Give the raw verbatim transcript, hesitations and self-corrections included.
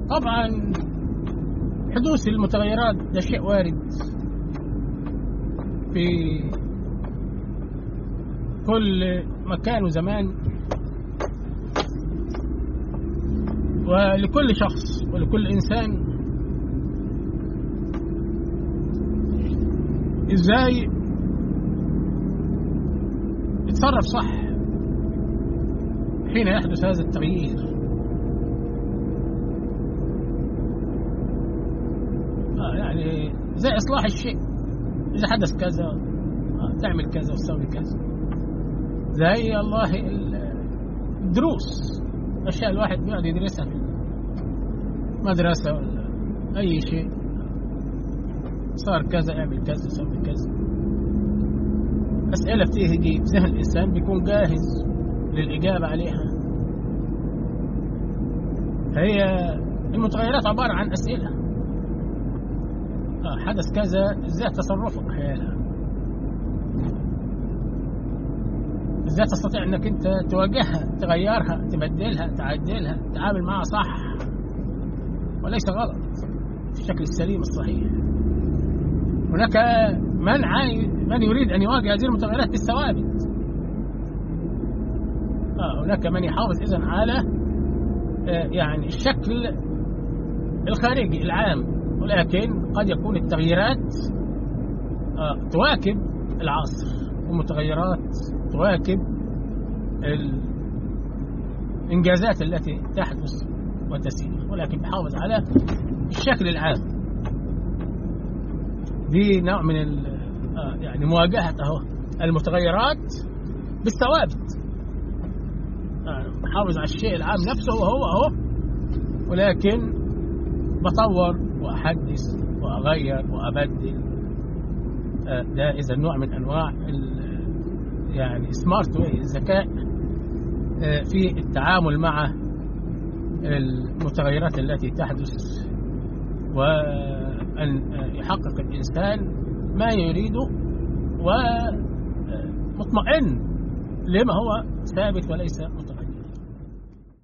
طبعا حدوث المتغيرات ده شيء وارد في كل مكان وزمان، ولكل شخص ولكل إنسان إزاي يتصرف صح حين يحدث هذا التغيير. آه يعني زي إصلاح الشيء، إذا حدث كذا آه تعمل كذا وتسوي كذا، زي الله الدروس، أشياء الواحد بيقعد يدرسها في مدرسة ولا أي شيء، صار كذا اعمل كذا سوي كذا. أسئلة بتيجي في ذهن الإنسان بيكون جاهز للإجابة عليها. هي المتغيرات عبارة عن أسئلة. آه حدث كذا، إزاي تصرفك حيالها، إزاي تستطيع أنك أنت تواجهها، تغيرها، تبدلها، تعدلها، تتعامل معها صح وليس غلط، في الشكل السليم الصحيح. هناك من عاي... من يريد أن يواجه هذه المتغيرات بالثوابت. آه هناك من يحافظ إذن على آه يعني الشكل الخارجي العام، ولكن قد يكون التغييرات آه تواكب العصر، ومتغيرات تواكب الإنجازات التي تحدث وتسير، ولكن بحافظ على الشكل العام. دي نوع من آه يعني مواجهة أهو المتغيرات بالثوابت. آه بحافظ على الشيء العام نفسه وهو أهو، ولكن بطور وأحدث وأغير وأبدل. آه ده إذا نوع من أنواع يعني سمارت واي، الذكاء آه في التعامل مع المتغيرات التي تحدث، وأن يحقق الإنسان ما يريده ومطمئن لما هو ثابت وليس متغير.